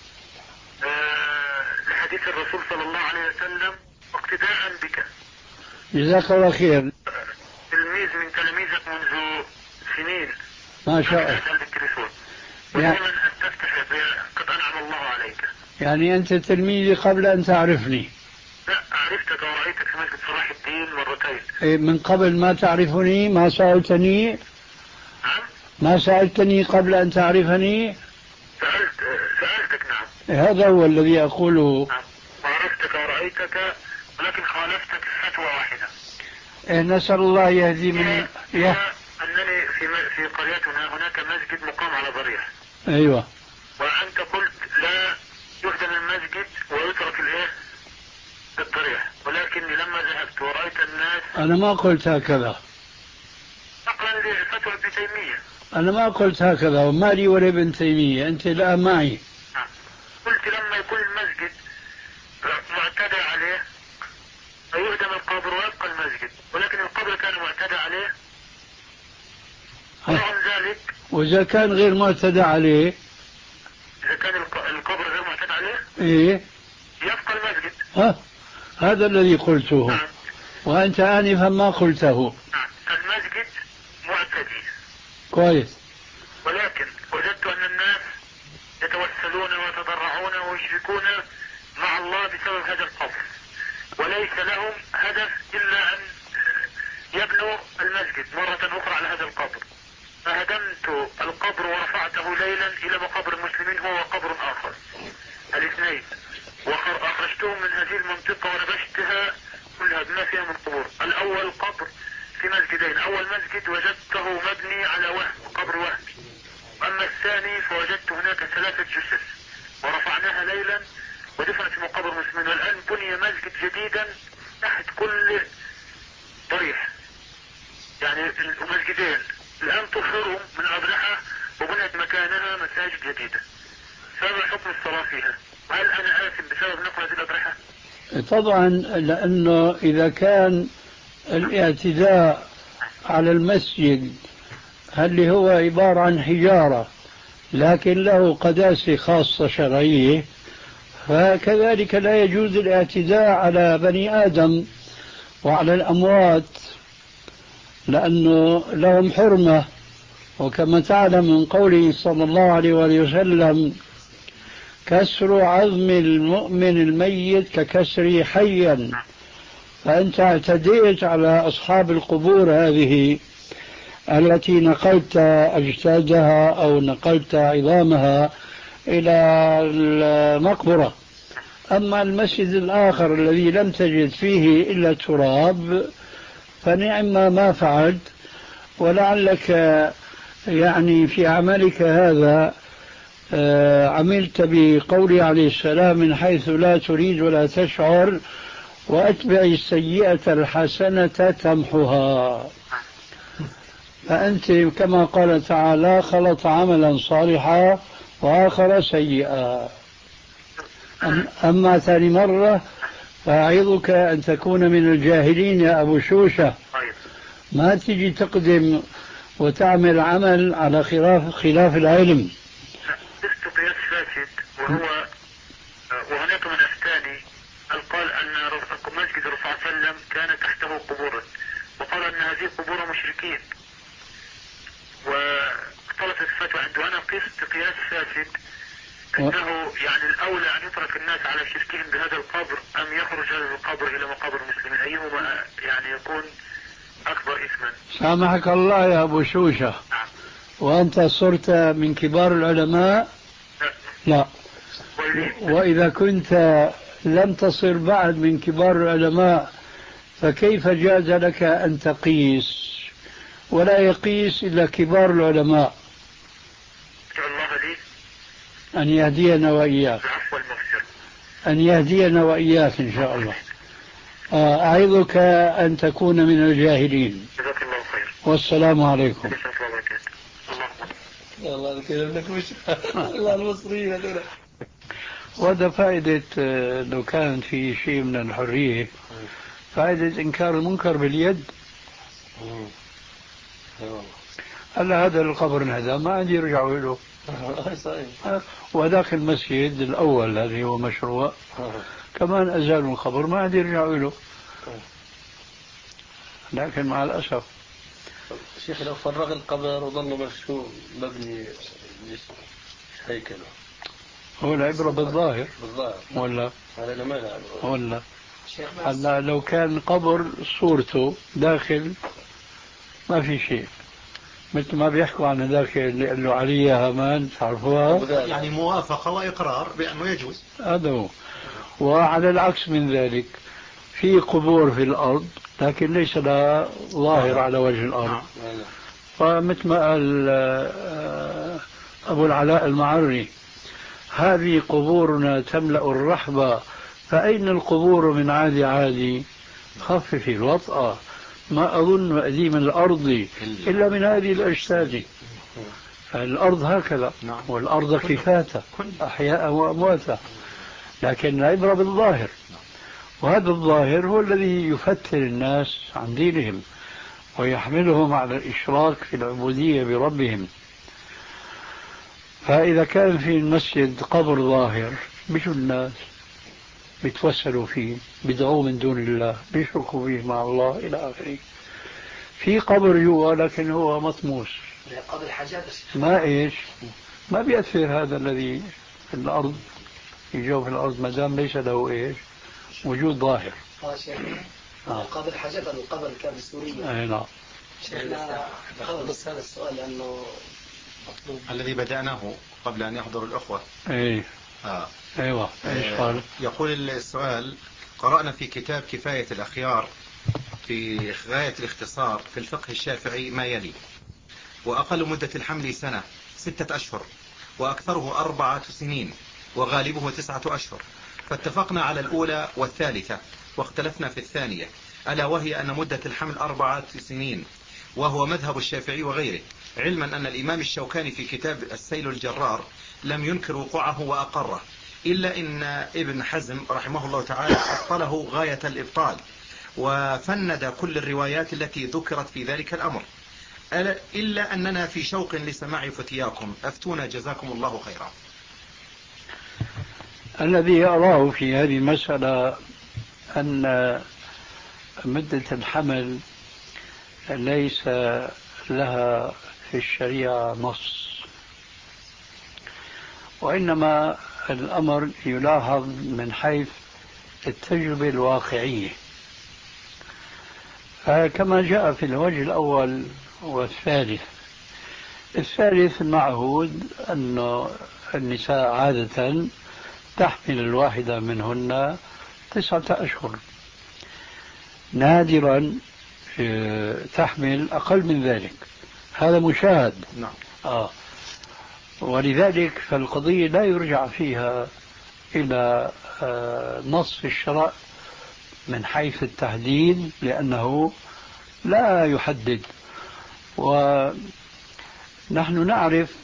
آه لحديث الرسول صلى الله عليه وسلم واقتداء بك. جزاك الله خير. تلميذ من تلاميذك منذ سنين. ما شاء الله. أسأل بالتليفون ودائما أن تفتح قد أنعم الله عليك. يعني أنت تلميذي قبل أن تعرفني؟ لا، عرفتك ورأيتك في مسجد صلاح الدين مرتين. إيه من قبل ما تعرفني؟ ما سألتني؟ نعم. ما سألتني قبل أن تعرفني؟ سألت سألتك نعم. إيه هذا هو الذي أقوله. نعم. وعرفتك ورأيتك ولكن خالفتك فتوى واحدة. إيه نسأل الله يهدي من يه... أنني في م... في قريتنا هناك مسجد مقام على ضريح. أيوة. وأنت قلت لا يهدم المسجد ويترك الإيه؟ الضريح، ولكني لما ذهبت ورأيت الناس. أنا ما قلت هكذا. نقلا لفتوى ابن تيمية. أنا ما قلت هكذا وما لي ولا ابن تيمية، أنت لا معي. نعم. قلت لما يكون المسجد معتدى عليه فيهدم القبر ويبقى المسجد، ولكن القبر كان معتدى عليه. ورغم ذلك. وإذا كان غير معتدى عليه. إذا كان القبر غير معتدى عليه. إيه. يبقى المسجد. ها هذا الذي قلته. نعم. وأنت آنفا ما قلته. نعم. المسجد معتدي. كويس. ولكن وجدت أن الناس يتوسلون ويتضرعون ويشركون مع الله بسبب هذا القبر، وليس لهم هدف إلا أن يبنوا المسجد مرة أخرى على هذا القبر. فهدمت القبر ورفعته ليلا إلى مقابر المسلمين هو وقبر آخر، الاثنين، وأخرجتهم من هذه المنطقة ونبشتها كلها بما فيها من قبور. الأول قبر في مسجدين، أول مسجد وجدته مبني على وهم، قبر وهمي. أما الثاني فوجدت هناك ثلاثة جثث ورفعناها ليلا ودفنت في مقابر المسلمين، والآن بني مسجد جديدا تحت كل ضريح، يعني المسجدين الآن طهروا من أضرحة وبنت مكانها مساجد جديدة. فما حكم الصلاة فيها؟ هل أنا آثم بسبب نقل هذه الأضرحة؟ طبعا، لأنه إذا كان الاعتداء على المسجد اللي هو عبارة عن حجارة لكن له قداسة خاصة شرعية، فكذلك لا يجوز الاعتداء على بني آدم وعلى الأموات لأنه لهم حرمة. وكما تعلم من قوله صلى الله عليه وآله وسلم: كسر عظم المؤمن الميت ككسر حيا. فأنت اعتديت على أصحاب القبور هذه التي نقلت أجسادها أو نقلت عظامها إلى المقبرة، أما المسجد الآخر الذي لم تجد فيه إلا تراب فنعم ما فعلت، ولعلك يعني في عملك هذا عملت بقوله عليه السلام من حيث لا تريد ولا تشعر، وأتبع السيئة الحسنة تمحها. فأنت كما قال تعالى خلط عملا صالحا وآخر سيئا. أما ثاني مرة فأعظك أن تكون من الجاهلين يا أبو شوشة، ما تجي تقدم وتعمل عمل على خلاف خلاف العلم. شفت قياس فاسد، وهو وهناك من أفتاني قال أن مسجد الرسول صلى الله عليه وسلم كان تحته قبورا، وقال أن هذه قبور مشركين، واختلطت الفتوى عنده. أنا قست قياس فاسد أنه يعني الأولى أن يترك الناس على شركهم بهذا القبر أم يخرج هذا القبر إلى مقابر المسلمين، أيهما يعني يكون أكبر إثما؟ سامحك الله يا أبو شوشة، وأنت صرت من كبار العلماء؟ لا. وإذا كنت لم تصر بعد من كبار العلماء فكيف جاز لك أن تقيس؟ ولا يقيس إلا كبار العلماء. أن يهدينا وإياك، أن يهدينا وإياك إن شاء الله. أعظك أن تكون من الجاهلين. والسلام عليكم. الله الكلام لك مش الله المصريين هذول. وهذا فائدة لو كان في شيء من الحرية، فائدة إنكار المنكر باليد. هلا هذا القبر هذا ما عندي يرجعوا له. وذاك المسجد الأول الذي هو مشروع كمان أزالوا القبر ما عندي يرجعوا له. لكن مع الأسف شيخ لو فرغ القبر وظل مشروع مبني هيكله، هو العبرة بالظاهر بالظاهر ولا على ما ولا هلا لو كان قبر صورته داخل ما في شيء، مثل ما بيحكوا عن ذاك اللي قال له علي يا هامان، تعرفوها؟ يعني موافقة وإقرار بأنه يجوز. هذا هو. وعلى العكس من ذلك في قبور في الأرض لكن ليس لها ظاهر على وجه الأرض. فمثل ما قال أبو العلاء المعري هذه قبورنا تملأ الرحبة، فأين القبور من عادي عادي؟ خفف الوطأ، ما أظن أديم الأرض إلا من هذه الأجساد. الأرض هكذا، والأرض كفاتا أحياء وأمواتا، لكن العبرة بالظاهر، وهذا الظاهر هو الذي يفتر الناس عن دينهم ويحملهم على الإشراك في العبودية بربهم. فإذا كان في المسجد قبر ظاهر بشو الناس بيتوسلوا فيه، بيدعوا من دون الله، بيشركوا فيه مع الله إلى آخره. في قبر جوا لكن هو مطموس، قبر حاجات ما إيش ما بيأثر هذا الذي في الأرض في جوف الأرض ما دام ليس له إيش وجود ظاهر. اه شيخ قبر حاجات القبر كان سوريا. اي نعم. شيخنا بس هذا السؤال لأنه مطلوب الذي بدأناه قبل أن يحضر الأخوة. ايه آه. ايوه ايش قال؟ يقول السؤال: قرأنا في كتاب كفاية الأخيار في غاية الاختصار في الفقه الشافعي ما يلي: وأقل مدة الحمل سنة ستة أشهر، وأكثره أربعة سنين، وغالبه تسعة أشهر. فاتفقنا على الأولى والثالثة، واختلفنا في الثانية، ألا وهي أن مدة الحمل أربعة سنين، وهو مذهب الشافعي وغيره، علما أن الإمام الشوكاني في كتاب السيل الجرار لم ينكر وقوعه وأقره، إلا إن ابن حزم رحمه الله تعالى أبطله غاية الإبطال، وفند كل الروايات التي ذكرت في ذلك الأمر، إلا أننا في شوق لسماع فتياكم، أفتونا جزاكم الله خيرا. الذي أراه في هذه المسألة أن مدة الحمل ليس لها في الشريعة نص، وإنما الأمر يلاحظ من حيث التجربة الواقعية. فكما جاء في الوجه الأول والثالث، الثالث المعهود أن النساء عادة تحمل الواحدة منهن تسعة أشهر، نادرا تحمل أقل من ذلك، هذا مشاهد. نعم. آه. ولذلك فالقضية لا يرجع فيها إلى آه نص في الشرع من حيث التحديد، لأنه لا يحدد. ونحن نعرف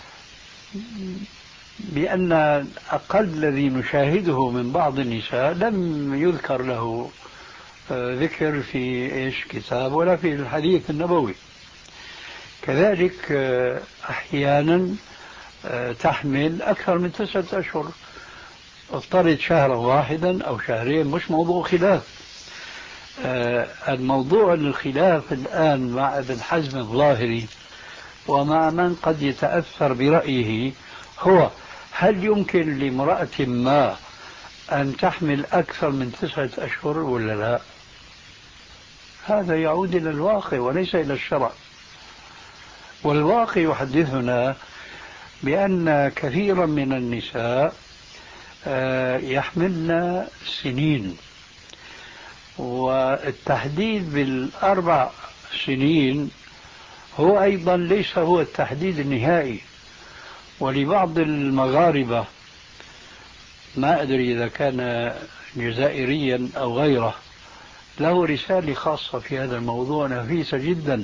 بأن أقل الذي نشاهده من بعض النساء لم يذكر له ذكر في إيش كتاب ولا في الحديث النبوي. كذلك أحيانا تحمل أكثر من تسعة أشهر، افترض شهرا واحدا أو شهرين، مش موضوع خلاف. الموضوع الخلاف الآن مع ابن حزم الظاهري ومع من قد يتأثر برأيه هو هل يمكن لامرأة ما أن تحمل أكثر من تسعة أشهر ولا لا؟ هذا يعود إلى الواقع وليس إلى الشرع. والواقع يحدثنا بأن كثيرا من النساء يحملن سنين، والتحديد بالأربع سنين هو أيضا ليس هو التحديد النهائي. ولبعض المغاربة، ما أدري إذا كان جزائريا أو غيره، له رسالة خاصة في هذا الموضوع نفيسة جدا،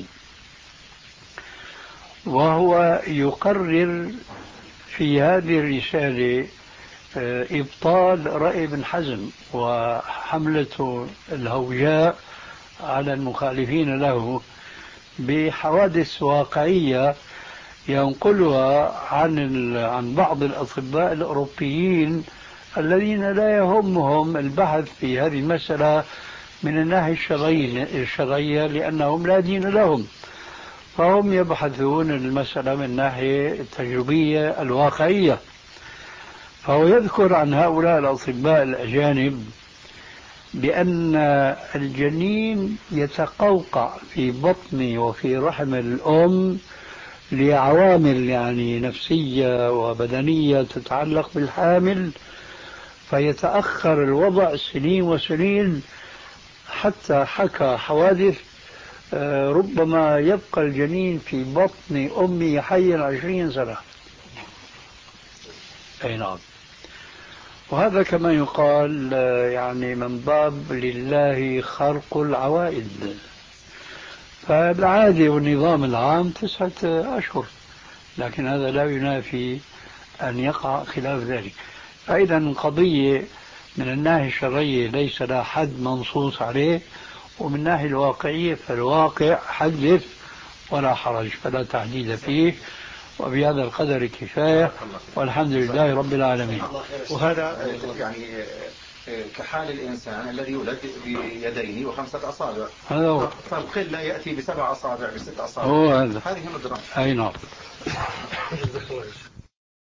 وهو يقرر في هذه الرسالة إبطال رأي ابن حزم وحملته الهوجاء على المخالفين له بحوادث واقعية ينقلها عن عن بعض الأطباء الأوروبيين الذين لا يهمهم البحث في هذه المسألة من الناحية الشرعية لأنهم لا دين لهم، فهم يبحثون المسألة من الناحية التجريبية الواقعية. فهو يذكر عن هؤلاء الأطباء الأجانب بأن الجنين يتقوقع في بطن وفي رحم الأم لعوامل يعني نفسية وبدنية تتعلق بالحامل، فيتأخر الوضع سنين وسنين، حتى حكى حوادث ربما يبقى الجنين في بطن أمه حيا عشرين سنة. أي نعم. وهذا كما يقال يعني من باب لله خرق العوائد، فالعادة والنظام العام تسعة أشهر، لكن هذا لا ينافي أن يقع خلاف ذلك. فإذا القضية من الناحية الشرعية ليس لها حد منصوص عليه، ومن الناحية الواقعية فالواقع حدث ولا حرج، فلا تحديد فيه، وبهذا القدر كفاية، والحمد لله رب العالمين. وهذا يعني كحال الإنسان الذي يولد بيدين وخمسة أصابع، هذا هو. فالقلة يأتي بسبع أصابع بست أصابع، هو هذا. هذه ندرة. أي نعم.